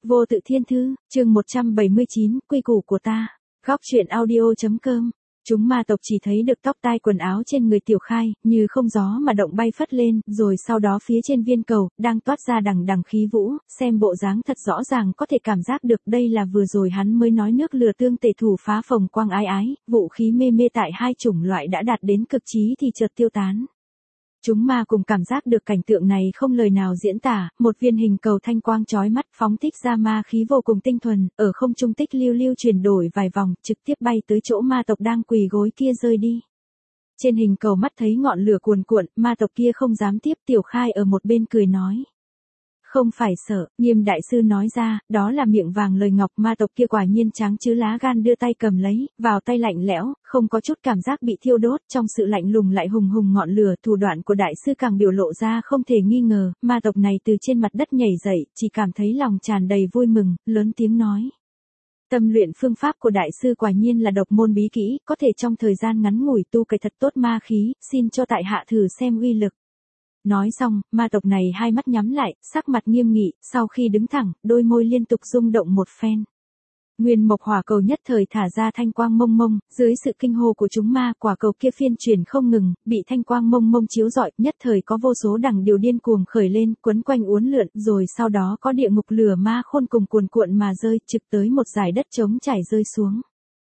Vô tự thiên thư, chương 179, quy củ của ta. Góc truyện audio.com. Chúng ma tộc chỉ thấy được tóc tai quần áo trên người Tiểu Khai, như không gió mà động bay phất lên, rồi sau đó phía trên viên cầu, đang toát ra đằng đằng khí vũ, xem bộ dáng thật rõ ràng có thể cảm giác được đây là vừa rồi hắn mới nói nước lửa tương tề thủ phá phồng quang ái ái, vũ khí mê mê tại hai chủng loại đã đạt đến cực trí thì chợt tiêu tán. Chúng ma cùng cảm giác được cảnh tượng này không lời nào diễn tả, một viên hình cầu thanh quang chói mắt phóng thích ra ma khí vô cùng tinh thuần, ở không trung tích lưu lưu chuyển đổi vài vòng, trực tiếp bay tới chỗ ma tộc đang quỳ gối kia rơi đi. Trên hình cầu mắt thấy ngọn lửa cuồn cuộn, ma tộc kia không dám tiếp. Tiểu Khai ở một bên cười nói. Không phải sợ, Nghiêm đại sư nói ra, đó là miệng vàng lời ngọc. Ma tộc kia quả nhiên tráng chứ lá gan đưa tay cầm lấy, vào tay lạnh lẽo, không có chút cảm giác bị thiêu đốt, trong sự lạnh lùng lại hùng hùng ngọn lửa. Thủ đoạn của đại sư càng biểu lộ ra không thể nghi ngờ, ma tộc này từ trên mặt đất nhảy dậy, chỉ cảm thấy lòng tràn đầy vui mừng, lớn tiếng nói. Tâm luyện phương pháp của đại sư quả nhiên là độc môn bí kỹ, có thể trong thời gian ngắn ngủi tu cải thật tốt ma khí, xin cho tại hạ thử xem uy lực. Nói xong, ma tộc này hai mắt nhắm lại, sắc mặt nghiêm nghị, sau khi đứng thẳng, đôi môi liên tục rung động một phen. Nguyên mộc hỏa cầu nhất thời thả ra thanh quang mông mông, dưới sự kinh hô của chúng ma, quả cầu kia phiên chuyển không ngừng, bị thanh quang mông mông chiếu rọi, nhất thời có vô số đằng điều điên cuồng khởi lên, quấn quanh uốn lượn, rồi sau đó có địa ngục lửa ma khôn cùng cuồn cuộn mà rơi, trực tới một dải đất trống trải rơi xuống.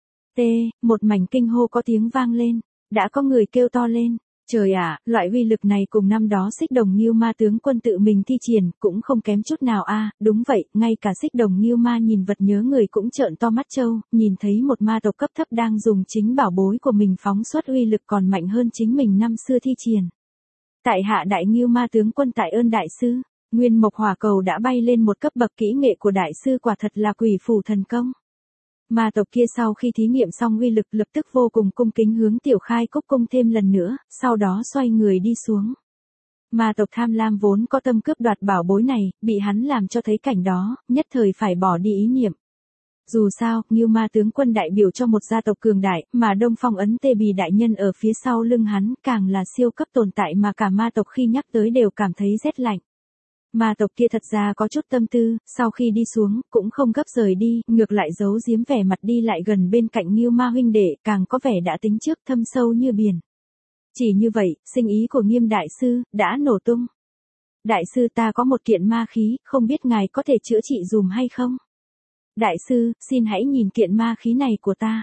Một mảnh kinh hô có tiếng vang lên, đã có người kêu to lên. Trời ạ, loại uy lực này cùng năm đó Xích Đồng Nghưu Ma tướng quân tự mình thi triển, cũng không kém chút nào a. Đúng vậy, ngay cả Xích Đồng Nghưu Ma nhìn vật nhớ người cũng trợn to mắt trâu, nhìn thấy một ma tộc cấp thấp đang dùng chính bảo bối của mình phóng xuất uy lực còn mạnh hơn chính mình năm xưa thi triển. Tại hạ đại Nghưu Ma tướng quân tại ơn đại sư, Nguyên mộc hỏa cầu đã bay lên một cấp bậc kỹ nghệ của đại sư, quả thật là quỷ phủ thần công. Ma tộc kia sau khi thí nghiệm xong uy lực lập tức vô cùng cung kính hướng Tiểu Khai cúc cung thêm lần nữa, sau đó xoay người đi xuống. Ma tộc tham lam vốn có tâm cướp đoạt bảo bối này, bị hắn làm cho thấy cảnh đó, nhất thời phải bỏ đi ý niệm. Dù sao, Nghưu Ma tướng quân đại biểu cho một gia tộc cường đại, mà Đông Phong Ấn Tê Bì đại nhân ở phía sau lưng hắn, càng là siêu cấp tồn tại mà cả ma tộc khi nhắc tới đều cảm thấy rét lạnh. Ma tộc kia thật ra có chút tâm tư, sau khi đi xuống, cũng không gấp rời đi, ngược lại giấu giếm vẻ mặt đi lại gần bên cạnh Nghưu Ma huynh đệ, càng có vẻ đã tính trước thâm sâu như biển. Chỉ như vậy, sinh ý của Nghiêm đại sư, đã nổ tung. Đại sư ta có một kiện ma khí, không biết ngài có thể chữa trị dùm hay không? Đại sư, xin hãy nhìn kiện ma khí này của ta.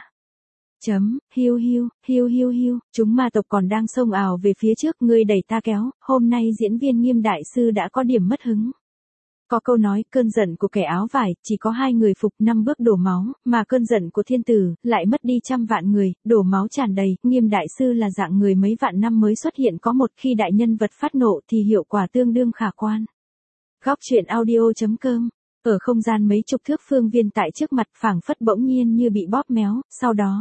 Hiu, chúng ma tộc còn đang xông ào về phía trước, ngươi đẩy ta kéo, hôm nay diễn viên Nghiêm đại sư đã có điểm mất hứng. Có câu nói, cơn giận của kẻ áo vải, chỉ có 2 người phục 5 bước đổ máu, mà cơn giận của thiên tử, lại mất đi trăm vạn người, đổ máu tràn đầy. Nghiêm đại sư là dạng người mấy vạn năm mới xuất hiện có một, khi đại nhân vật phát nộ thì hiệu quả tương đương khả quan. Góc truyện audio.com. Ở không gian mấy chục thước phương viên tại trước mặt, phảng phất bỗng nhiên như bị bóp méo, sau đó.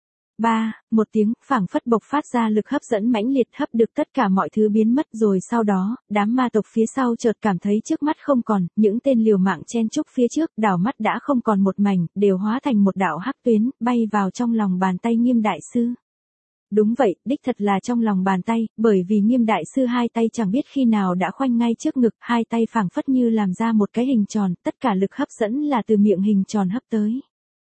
Một tiếng, phảng phất bộc phát ra lực hấp dẫn mãnh liệt, hấp được tất cả mọi thứ biến mất, rồi sau đó, đám ma tộc phía sau chợt cảm thấy trước mắt không còn, những tên liều mạng chen chúc phía trước, đảo mắt đã không còn một mảnh, đều hóa thành một đạo hắc tuyến, bay vào trong lòng bàn tay Nghiêm đại sư. Đúng vậy, đích thật là trong lòng bàn tay, bởi vì Nghiêm đại sư hai tay chẳng biết khi nào đã khoanh ngay trước ngực, hai tay phảng phất như làm ra một cái hình tròn, tất cả lực hấp dẫn là từ miệng hình tròn hấp tới.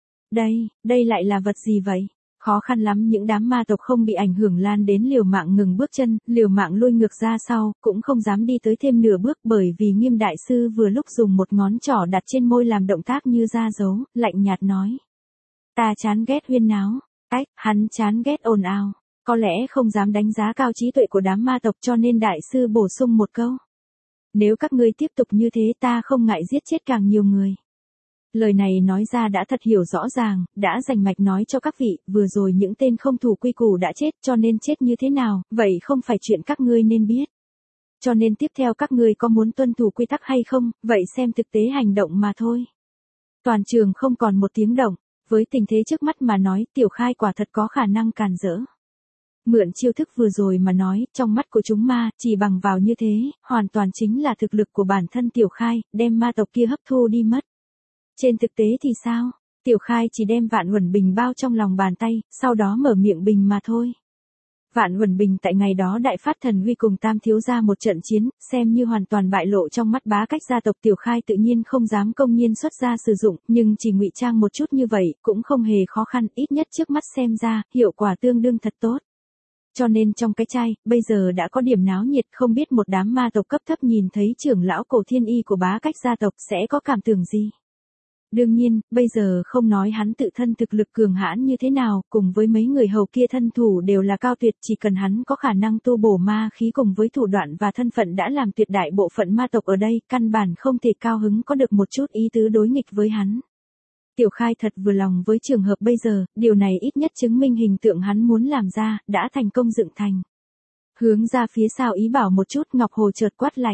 Đây lại là vật gì vậy? Khó khăn lắm những đám ma tộc không bị ảnh hưởng lan đến liều mạng ngừng bước chân, liều mạng lui ngược ra sau, cũng không dám đi tới thêm nửa bước, bởi vì Nghiêm đại sư vừa lúc dùng một ngón trỏ đặt trên môi làm động tác như ra dấu, lạnh nhạt nói. Ta chán ghét huyên náo, hắn chán ghét ồn ào, có lẽ không dám đánh giá cao trí tuệ của đám ma tộc cho nên đại sư bổ sung một câu. Nếu các ngươi tiếp tục như thế ta không ngại giết chết càng nhiều người. Lời này nói ra đã thật hiểu rõ ràng, đã rành mạch nói cho các vị, vừa rồi những tên không thủ quy củ đã chết, cho nên chết như thế nào, vậy không phải chuyện các ngươi nên biết. Cho nên tiếp theo các ngươi có muốn tuân thủ quy tắc hay không, vậy xem thực tế hành động mà thôi. Toàn trường không còn một tiếng động, với tình thế trước mắt mà nói, Tiểu Khai quả thật có khả năng càn rỡ. Mượn chiêu thức vừa rồi mà nói, trong mắt của chúng ma, chỉ bằng vào như thế, hoàn toàn chính là thực lực của bản thân Tiểu Khai, đem ma tộc kia hấp thu đi mất. Trên thực tế thì sao? Tiểu Khai chỉ đem vạn uẩn bình bao trong lòng bàn tay, sau đó mở miệng bình mà thôi. Vạn Uẩn Bình tại ngày đó đại phát thần uy cùng Tam thiếu gia một trận chiến, xem như hoàn toàn bại lộ trong mắt Bá Cách gia tộc. Tiểu Khai tự nhiên không dám công nhiên xuất ra sử dụng, nhưng chỉ ngụy trang một chút như vậy, cũng không hề khó khăn, ít nhất trước mắt xem ra, hiệu quả tương đương thật tốt. Cho nên trong cái chai, bây giờ đã có điểm náo nhiệt, không biết một đám ma tộc cấp thấp nhìn thấy trưởng lão Cổ Thiên Y của Bá Cách gia tộc sẽ có cảm tưởng gì. Đương nhiên, bây giờ không nói hắn tự thân thực lực cường hãn như thế nào, cùng với mấy người hầu kia thân thủ đều là cao tuyệt, chỉ cần hắn có khả năng tu bổ ma khí cùng với thủ đoạn và thân phận đã làm tuyệt đại bộ phận ma tộc ở đây, căn bản không thể cao hứng có được một chút ý tứ đối nghịch với hắn. Tiểu Khai thật vừa lòng với trường hợp bây giờ, điều này ít nhất chứng minh hình tượng hắn muốn làm ra, đã thành công dựng thành. Hướng ra phía sau ý bảo một chút, Ngọc Hồ chợt quát lạnh.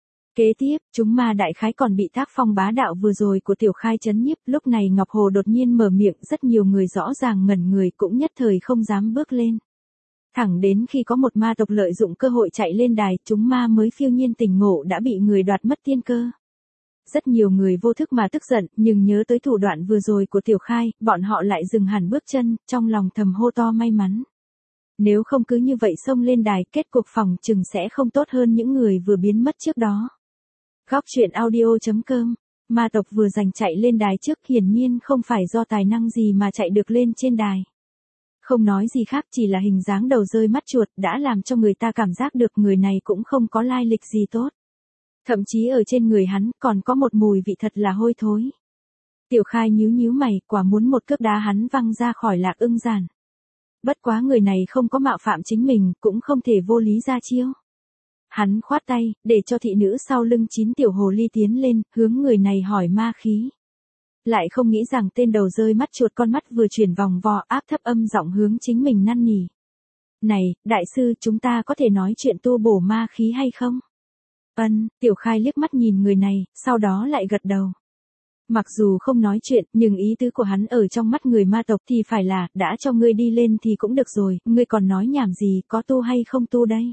Kế tiếp, chúng ma đại khái còn bị tác phong bá đạo vừa rồi của Tiểu Khai chấn nhiếp, lúc này Ngọc Hồ đột nhiên mở miệng, rất nhiều người rõ ràng ngẩn người cũng nhất thời không dám bước lên. Thẳng đến khi có một ma tộc lợi dụng cơ hội chạy lên đài, chúng ma mới phiêu nhiên tỉnh ngộ đã bị người đoạt mất tiên cơ. Rất nhiều người vô thức mà tức giận, nhưng nhớ tới thủ đoạn vừa rồi của Tiểu Khai, bọn họ lại dừng hẳn bước chân, trong lòng thầm hô to may mắn. Nếu không cứ như vậy xông lên đài, kết cục phòng chừng sẽ không tốt hơn những người vừa biến mất trước đó. Góc truyện audio.com. Ma tộc vừa giành chạy lên đài trước, hiển nhiên không phải do tài năng gì mà chạy được lên trên đài. Không nói gì khác, chỉ là hình dáng đầu rơi mắt chuột đã làm cho người ta cảm giác được người này cũng không có lai lịch gì tốt. Thậm chí ở trên người hắn còn có một mùi vị thật là hôi thối. Tiểu Khai nhíu nhíu mày, quả muốn một cước đá hắn văng ra khỏi Lạc Ưng giản. Bất quá người này không có mạo phạm chính mình, cũng không thể vô lý ra chiêu. Hắn khoát tay, để cho thị nữ sau lưng 9 tiểu hồ ly tiến lên, hướng người này hỏi ma khí. Lại không nghĩ rằng tên đầu rơi mắt chuột con mắt vừa chuyển vòng vo, áp thấp âm giọng hướng chính mình năn nỉ. Này, đại sư, chúng ta có thể nói chuyện tu bổ ma khí hay không? Tiểu Khai liếc mắt nhìn người này, sau đó lại gật đầu. Mặc dù không nói chuyện, nhưng ý tứ của hắn ở trong mắt người ma tộc thì phải là, đã cho ngươi đi lên thì cũng được rồi, ngươi còn nói nhảm gì, có tu hay không tu đây?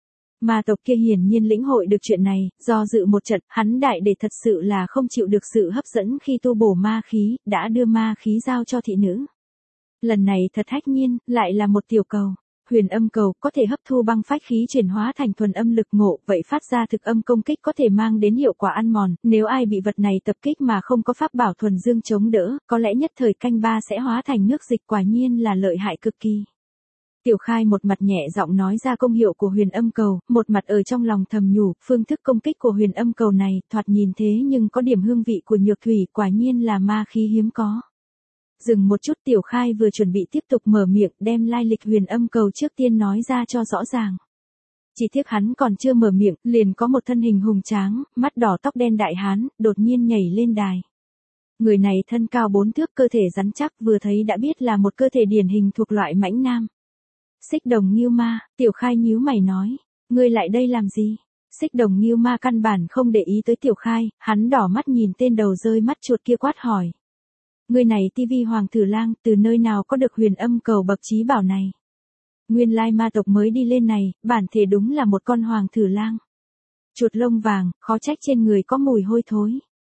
Ma tộc kia hiển nhiên lĩnh hội được chuyện này, do dự một trận, hắn đại để thật sự là không chịu được sự hấp dẫn khi tu bổ ma khí, đã đưa ma khí giao cho thị nữ. Lần này thật hách nhiên, lại là một tiểu cầu. Huyền âm cầu có thể hấp thu băng phách khí chuyển hóa thành thuần âm lực ngộ, vậy phát ra thực âm công kích có thể mang đến hiệu quả ăn mòn, nếu ai bị vật này tập kích mà không có pháp bảo thuần dương chống đỡ, có lẽ nhất thời canh ba sẽ hóa thành nước dịch, quả nhiên là lợi hại cực kỳ. Tiểu Khai một mặt nhẹ giọng nói ra công hiệu của huyền âm cầu, một mặt ở trong lòng thầm nhủ, phương thức công kích của huyền âm cầu này, thoạt nhìn thế nhưng có điểm hương vị của nhược thủy, quả nhiên là ma khí hiếm có. Dừng một chút, Tiểu Khai vừa chuẩn bị tiếp tục mở miệng, đem lai lịch huyền âm cầu trước tiên nói ra cho rõ ràng. Chỉ tiếc hắn còn chưa mở miệng, liền có một thân hình hùng tráng, mắt đỏ tóc đen đại hán, đột nhiên nhảy lên đài. Người này thân cao 4 thước, cơ thể rắn chắc, vừa thấy đã biết là một cơ thể điển hình thuộc loại mãnh nam. Xích Đồng Ngưu Ma, Tiểu Khai nhíu mày nói, ngươi lại đây làm gì? Xích Đồng Ngưu Ma căn bản không để ý tới Tiểu Khai, hắn đỏ mắt nhìn tên đầu rơi mắt chuột kia quát hỏi. Người này tivi Hoàng Thử Lang, từ nơi nào có được huyền âm cầu bậc trí bảo này? Nguyên lai ma tộc mới đi lên này, bản thể đúng là một con Hoàng Thử Lang. Chuột lông vàng, khó trách trên người có mùi hôi thối.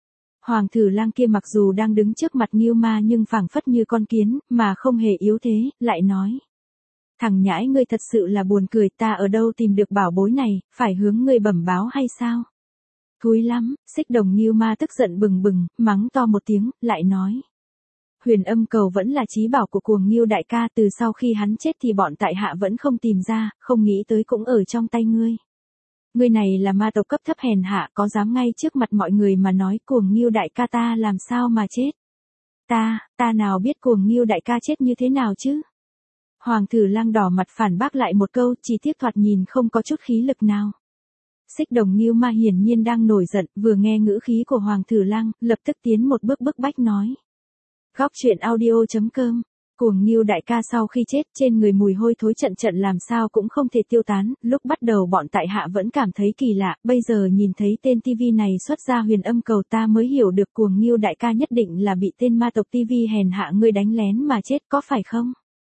Hoàng Thử Lang kia mặc dù đang đứng trước mặt Ngưu Ma nhưng phảng phất như con kiến, mà không hề yếu thế, lại nói. Thằng nhãi ngươi thật sự là buồn cười, ta ở đâu tìm được bảo bối này, phải hướng ngươi bẩm báo hay sao? Thúi lắm, Xích Đồng Ngưu Ma tức giận bừng bừng, mắng to một tiếng, lại nói. Huyền âm cầu vẫn là chí bảo của Cuồng Ngưu đại ca, từ sau khi hắn chết thì bọn tại hạ vẫn không tìm ra, không nghĩ tới cũng ở trong tay ngươi. Ngươi này là ma tộc cấp thấp hèn hạ, có dám ngay trước mặt mọi người mà nói Cuồng Ngưu đại ca ta làm sao mà chết? Ta nào biết Cuồng Ngưu đại ca chết như thế nào chứ? Hoàng Thử Lang đỏ mặt phản bác lại một câu, chỉ tiếc thoạt nhìn không có chút khí lực nào. Xích Đồng Ngưu Ma hiển nhiên đang nổi giận, vừa nghe ngữ khí của Hoàng Thử Lang, lập tức tiến một bước bức bách nói. Góc truyện audio.com. Cuồng Ngưu đại ca sau khi chết, trên người mùi hôi thối trận trận làm sao cũng không thể tiêu tán, lúc bắt đầu bọn tại hạ vẫn cảm thấy kỳ lạ, bây giờ nhìn thấy tên tivi này xuất ra huyền âm cầu ta mới hiểu được Cuồng Ngưu đại ca nhất định là bị tên ma tộc tivi hèn hạ ngươi đánh lén mà chết, có phải không?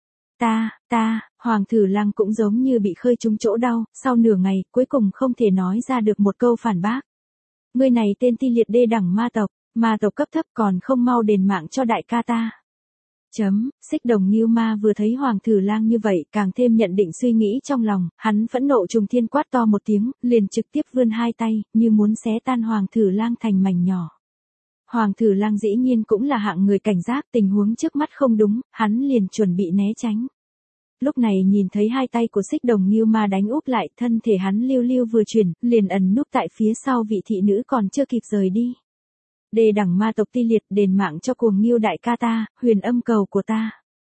Hoàng Thử Lang cũng giống như bị khơi trúng chỗ đau, sau nửa ngày, cuối cùng không thể nói ra được một câu phản bác. Ngươi này tên ti liệt đê đẳng ma tộc cấp thấp còn không mau đền mạng cho đại ca ta. Xích Đồng Ngưu Ma vừa thấy Hoàng Thử Lang như vậy, càng thêm nhận định suy nghĩ trong lòng, hắn phẫn nộ trùng thiên quát to một tiếng, liền trực tiếp vươn hai tay, như muốn xé tan Hoàng Thử Lang thành mảnh nhỏ. Hoàng Thử Lang dĩ nhiên cũng là hạng người cảnh giác, tình huống trước mắt không đúng, hắn liền chuẩn bị né tránh. Lúc này nhìn thấy hai tay của Xích Đồng Ngưu Ma đánh úp lại, thân thể hắn liêu liêu vừa chuyển, liền ẩn núp tại phía sau vị thị nữ còn chưa kịp rời đi. Đề đẳng ma tộc ti liệt, đền mạng cho cuồng Ngưu đại ca ta, huyền âm cầu của ta.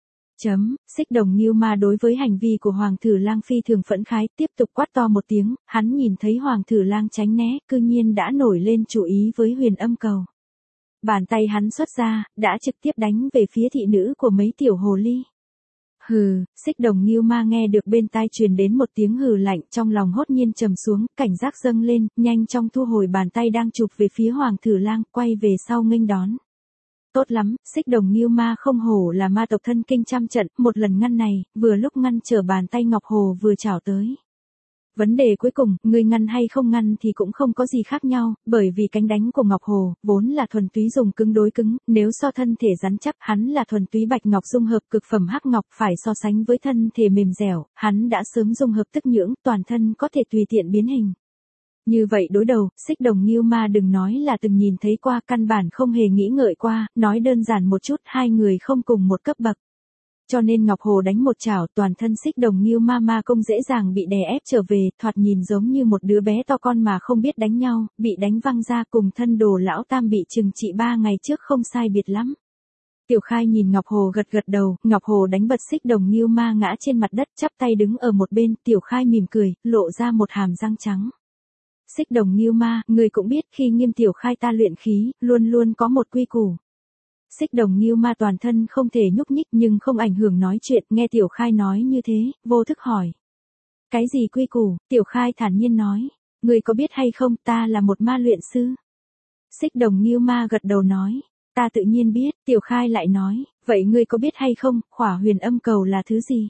Xích Đồng Ngưu Ma đối với hành vi của Hoàng Thử Lang phi thường phẫn khái, tiếp tục quát to một tiếng, hắn nhìn thấy Hoàng Thử Lang tránh né, cư nhiên đã nổi lên chủ ý với huyền âm cầu. Bàn tay hắn xuất ra, đã trực tiếp đánh về phía thị nữ của mấy tiểu hồ ly. Hừ, Xích Đồng Ngưu Ma nghe được bên tai truyền đến một tiếng hừ lạnh, trong lòng hốt nhiên trầm xuống, cảnh giác dâng lên, nhanh chóng thu hồi bàn tay đang chụp về phía Hoàng Thử Lang, quay về sau nghênh đón. Tốt lắm, Xích Đồng Ngưu Ma không hổ là ma tộc thân kinh trăm trận, một lần ngăn này, vừa lúc ngăn trở bàn tay Ngọc Hồ vừa chảo tới. Vấn đề cuối cùng, người ngăn hay không ngăn thì cũng không có gì khác nhau, bởi vì cánh đánh của Ngọc Hồ, vốn là thuần túy dùng cứng đối cứng, nếu so thân thể rắn chắc, hắn là thuần túy bạch ngọc dung hợp cực phẩm hắc ngọc, phải so sánh với thân thể mềm dẻo, hắn đã sớm dung hợp tức nhưỡng, toàn thân có thể tùy tiện biến hình. Như vậy đối đầu, Xích Đồng Ngưu Ma đừng nói là từng nhìn thấy qua, căn bản không hề nghĩ ngợi qua, nói đơn giản một chút, hai người không cùng một cấp bậc. Cho nên Ngọc Hồ đánh một chảo, toàn thân Xích Đồng Ngưu Ma công dễ dàng bị đè ép trở về, thoạt nhìn giống như một đứa bé to con mà không biết đánh nhau, bị đánh văng ra, cùng thân Đồ lão tam bị trừng trị 3 ngày trước không sai biệt lắm. Tiểu Khai nhìn Ngọc Hồ gật gật đầu, Ngọc Hồ đánh bật Xích Đồng Ngưu Ma ngã trên mặt đất, chắp tay đứng ở một bên, Tiểu Khai mỉm cười, lộ ra một hàm răng trắng. Xích Đồng Ngưu Ma, người cũng biết khi Nghiêm Tiểu Khai ta luyện khí, luôn luôn có một quy củ. Xích Đồng Ngưu Ma toàn thân không thể nhúc nhích nhưng không ảnh hưởng nói chuyện, nghe Tiểu Khai nói như thế, vô thức hỏi. Cái gì quy củ? Tiểu Khai thản nhiên nói. Người có biết hay không, ta là một ma luyện sư. Xích Đồng Ngưu Ma gật đầu nói. Ta tự nhiên biết, Tiểu Khai lại nói. Vậy ngươi có biết hay không, khỏa huyền âm cầu là thứ gì?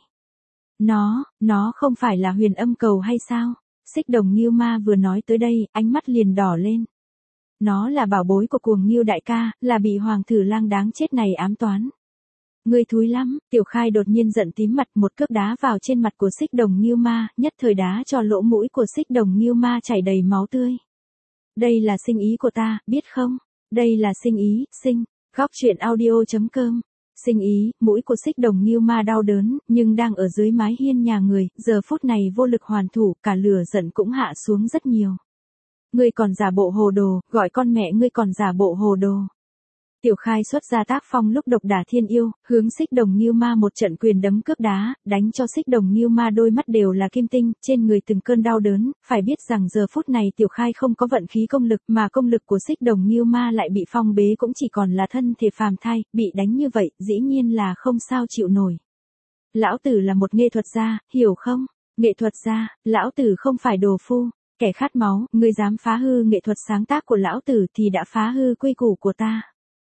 Nó không phải là huyền âm cầu hay sao? Xích Đồng Ngưu Ma vừa nói tới đây, ánh mắt liền đỏ lên. Nó là bảo bối của cuồng Ngưu đại ca, là bị Hoàng Thử Lang đáng chết này ám toán. Ngươi thúi lắm, Tiểu Khai đột nhiên giận tím mặt, một cước đá vào trên mặt của Xích Đồng Ngưu Ma, nhất thời đá cho lỗ mũi của Xích Đồng Ngưu Ma chảy đầy máu tươi. Đây là sinh ý của ta, biết không? Đây là sinh ý, Góc truyện audio.com. Sinh ý, mũi của Xích Đồng Ngưu Ma đau đớn, nhưng đang ở dưới mái hiên nhà người, giờ phút này vô lực hoàn thủ, cả lửa giận cũng hạ xuống rất nhiều. Ngươi còn giả bộ hồ đồ, gọi con mẹ ngươi còn giả bộ hồ đồ. Tiểu Khai xuất ra tác phong lúc độc đả thiên yêu, hướng Xích Đồng Ngưu Ma một trận quyền đấm cước đá, đánh cho Xích Đồng Ngưu Ma đôi mắt đều là kim tinh, trên người từng cơn đau đớn, phải biết rằng giờ phút này Tiểu Khai không có vận khí công lực, mà công lực của Xích Đồng Ngưu Ma lại bị phong bế, cũng chỉ còn là thân thể phàm thai, bị đánh như vậy, dĩ nhiên là không sao chịu nổi. Lão tử là một nghệ thuật gia, hiểu không? Nghệ thuật gia, lão tử không phải đồ phu. Kẻ khát máu, ngươi dám phá hư nghệ thuật sáng tác của lão tử thì đã phá hư quy củ của ta.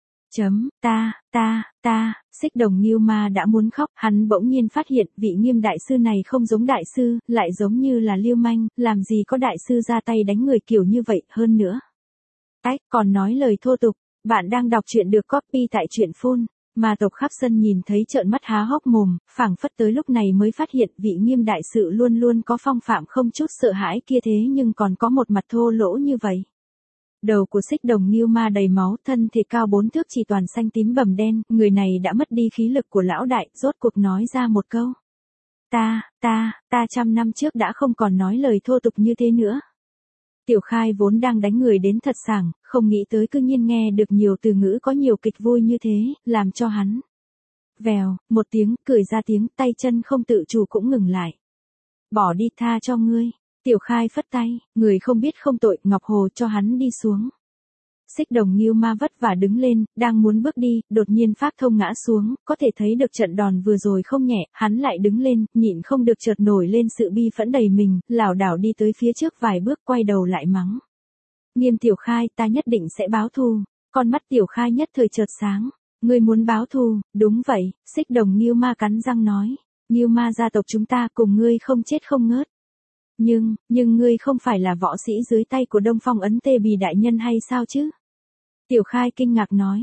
Xích Đồng Ngưu Ma đã muốn khóc, hắn bỗng nhiên phát hiện vị Nghiêm đại sư này không giống đại sư, lại giống như là lưu manh, làm gì có đại sư ra tay đánh người kiểu như vậy, hơn nữa. Còn nói lời thô tục, bạn đang đọc truyện được copy tại truyện phun. Ma tộc khắp sân nhìn thấy trợn mắt há hốc mồm, phảng phất tới lúc này mới phát hiện vị Nghiêm đại sự luôn luôn có phong phạm không chút sợ hãi kia thế nhưng còn có một mặt thô lỗ như vậy. Đầu của Xích Đồng Ngưu Ma đầy máu, thân thể cao 4 thước chỉ toàn xanh tím bầm đen, người này đã mất đi khí lực của lão đại, rốt cuộc nói ra một câu. Ta 100 năm trước đã không còn nói lời thô tục như thế nữa. Tiểu Khai vốn đang đánh người đến thật sảng, không nghĩ tới cư nhiên nghe được nhiều từ ngữ có nhiều kịch vui như thế, làm cho hắn. Vèo, một tiếng, cười ra tiếng, tay chân không tự chủ cũng ngừng lại. Bỏ đi, tha cho ngươi. Tiểu Khai phất tay, người không biết không tội, Ngọc Hồ cho hắn đi xuống. Xích Đồng Ngưu Ma vất vả đứng lên, đang muốn bước đi, đột nhiên Phác Thông ngã xuống, có thể thấy được trận đòn vừa rồi không nhẹ, hắn lại đứng lên, nhịn không được chợt nổi lên sự bi phẫn đầy mình, lảo đảo đi tới phía trước vài bước quay đầu lại mắng. Nghiêm Tiểu Khai, ta nhất định sẽ báo thù. Con mắt Tiểu Khai nhất thời chợt sáng. Ngươi muốn báo thù? Đúng vậy, Xích Đồng Ngưu Ma cắn răng nói. Ngưu Ma gia tộc chúng ta cùng ngươi không chết không ngớt. Nhưng ngươi không phải là võ sĩ dưới tay của Đông Phong Ấn Tê Bì đại nhân hay sao chứ? Tiểu Khai kinh ngạc nói.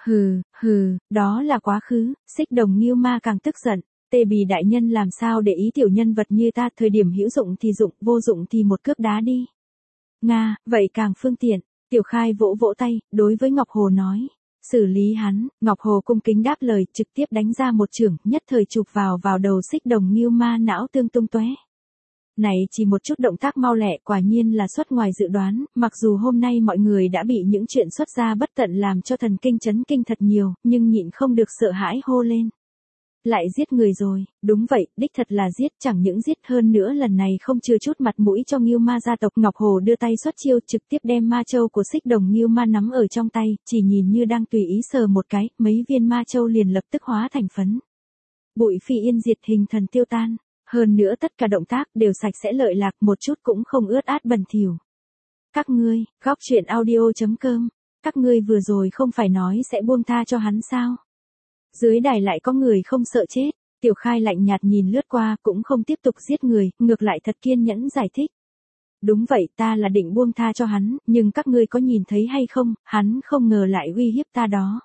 Đó là quá khứ. Xích Đồng Ngưu Ma càng tức giận. Tê Bì đại nhân làm sao để ý tiểu nhân vật như ta, thời điểm hữu dụng thì dụng, vô dụng thì một cước đá đi. Nga, vậy càng phương tiện. Tiểu Khai vỗ vỗ tay, đối với Ngọc Hồ nói. Xử lý hắn. Ngọc Hồ cung kính đáp lời, trực tiếp đánh ra một chưởng, nhất thời chụp vào đầu Xích Đồng Ngưu Ma, não tương tung tóe. Này chỉ một chút động tác mau lẹ, quả nhiên là xuất ngoài dự đoán, mặc dù hôm nay mọi người đã bị những chuyện xuất ra bất tận làm cho thần kinh chấn kinh thật nhiều, nhưng nhịn không được sợ hãi hô lên. Lại giết người rồi. Đúng vậy, đích thật là giết, chẳng những giết, hơn nữa lần này không chừa chút mặt mũi cho Ngưu Ma gia tộc. Ngọc Hồ đưa tay xuất chiêu, trực tiếp đem ma châu của Xích Đồng Ngưu Ma nắm ở trong tay, chỉ nhìn như đang tùy ý sờ một cái, mấy viên ma châu liền lập tức hóa thành phấn. Bụi phi yên diệt, hình thần tiêu tan. Hơn nữa tất cả động tác đều sạch sẽ lợi lạc, một chút cũng không ướt át bẩn thỉu. Các ngươi, góc truyện audio.com, các ngươi vừa rồi không phải nói sẽ buông tha cho hắn sao? Dưới đài lại có người không sợ chết. Tiểu Khai lạnh nhạt nhìn lướt qua, cũng không tiếp tục giết người, ngược lại thật kiên nhẫn giải thích. Đúng vậy, ta là định buông tha cho hắn, nhưng các ngươi có nhìn thấy hay không, hắn không ngờ lại uy hiếp ta đó.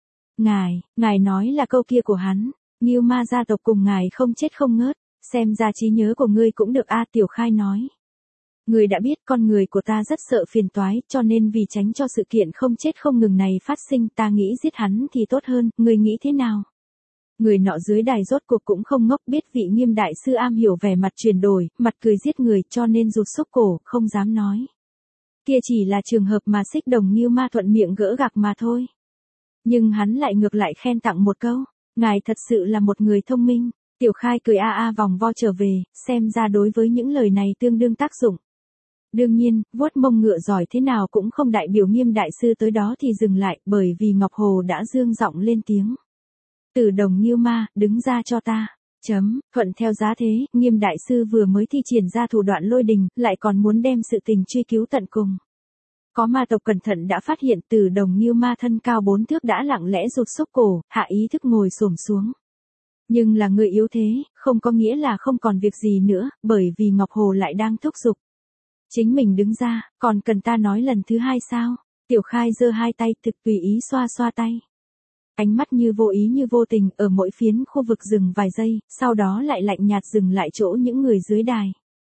Ngài nói là câu kia của hắn, Ngưu Ma gia tộc cùng ngài không chết không ngớt, xem ra trí nhớ của ngươi cũng được a. Tiểu Khai nói. Ngươi đã biết con người của ta rất sợ phiền toái, cho nên vì tránh cho sự kiện không chết không ngừng này phát sinh, ta nghĩ giết hắn thì tốt hơn, ngươi nghĩ thế nào? Người nọ dưới đài rốt cuộc cũng không ngốc, biết vị Nghiêm đại sư am hiểu vẻ mặt chuyển đổi, mặt cười giết người, cho nên rụt xúc cổ, không dám nói. Kia chỉ là trường hợp mà Xích Đồng Ngưu Ma thuận miệng gỡ gạc mà thôi. Nhưng hắn lại ngược lại khen tặng một câu, ngài thật sự là một người thông minh. Tiểu Khai cười vòng vo trở về, xem ra đối với những lời này tương đương tác dụng. Đương nhiên, vuốt mông ngựa giỏi thế nào cũng không đại biểu Nghiêm đại sư tới đó thì dừng lại, bởi vì Ngọc Hồ đã dương giọng lên tiếng. Tử Đồng Ngưu Ma, đứng ra cho ta. Thuận theo giá thế, Nghiêm đại sư vừa mới thi triển ra thủ đoạn lôi đình, lại còn muốn đem sự tình truy cứu tận cùng. Có ma tộc cẩn thận đã phát hiện Tử Đồng Ngưu Ma thân cao 4 thước đã lặng lẽ rụt xúc cổ, hạ ý thức ngồi xổm xuống. Nhưng là người yếu thế, không có nghĩa là không còn việc gì nữa, bởi vì Ngọc Hồ lại đang thúc giục. Chính mình đứng ra, còn cần ta nói lần thứ hai sao? Tiểu Khai giơ hai tay thực tùy ý xoa xoa tay. Ánh mắt như vô ý như vô tình ở mỗi phiến khu vực dừng vài giây, sau đó lại lạnh nhạt dừng lại chỗ những người dưới đài.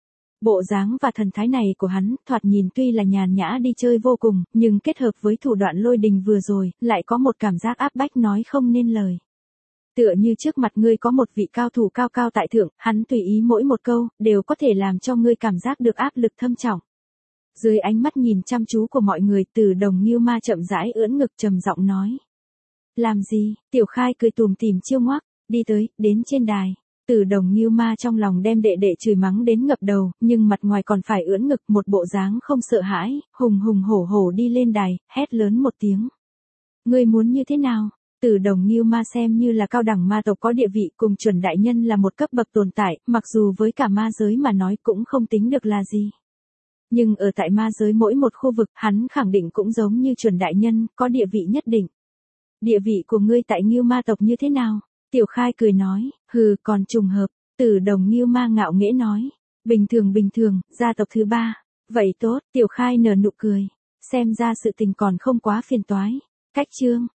Bộ dáng và thần thái này của hắn, thoạt nhìn tuy là nhàn nhã đi chơi vô cùng, nhưng kết hợp với thủ đoạn lôi đình vừa rồi, lại có một cảm giác áp bách nói không nên lời. Tựa như trước mặt ngươi có một vị cao thủ cao cao tại thượng, hắn tùy ý mỗi một câu, đều có thể làm cho ngươi cảm giác được áp lực thâm trọng. Dưới ánh mắt nhìn chăm chú của mọi người, Tử Đồng Ngưu Ma chậm rãi ưỡn ngực trầm giọng nói. Làm gì? Tiểu Khai cười tùm tìm chiêu ngoác, đi tới, đến trên đài. Tử Đồng Ngưu Ma trong lòng đem đệ đệ chửi mắng đến ngập đầu, nhưng mặt ngoài còn phải ưỡn ngực, một bộ dáng không sợ hãi, hùng hùng hổ hổ đi lên đài, hét lớn một tiếng. Ngươi muốn như thế nào? Tử Đồng Ngưu Ma xem như là cao đẳng ma tộc có địa vị, cùng Chuẩn đại nhân là một cấp bậc tồn tại, mặc dù với cả ma giới mà nói cũng không tính được là gì. Nhưng ở tại ma giới mỗi một khu vực, hắn khẳng định cũng giống như Chuẩn đại nhân, có địa vị nhất định. Địa vị của ngươi tại Ngưu Ma tộc như thế nào? Tiểu Khai cười nói, còn trùng hợp. Tử Đồng Ngưu Ma ngạo nghễ nói, bình thường, gia tộc thứ 3. Vậy tốt, Tiểu Khai nở nụ cười, xem ra sự tình còn không quá phiền toái. Cách chương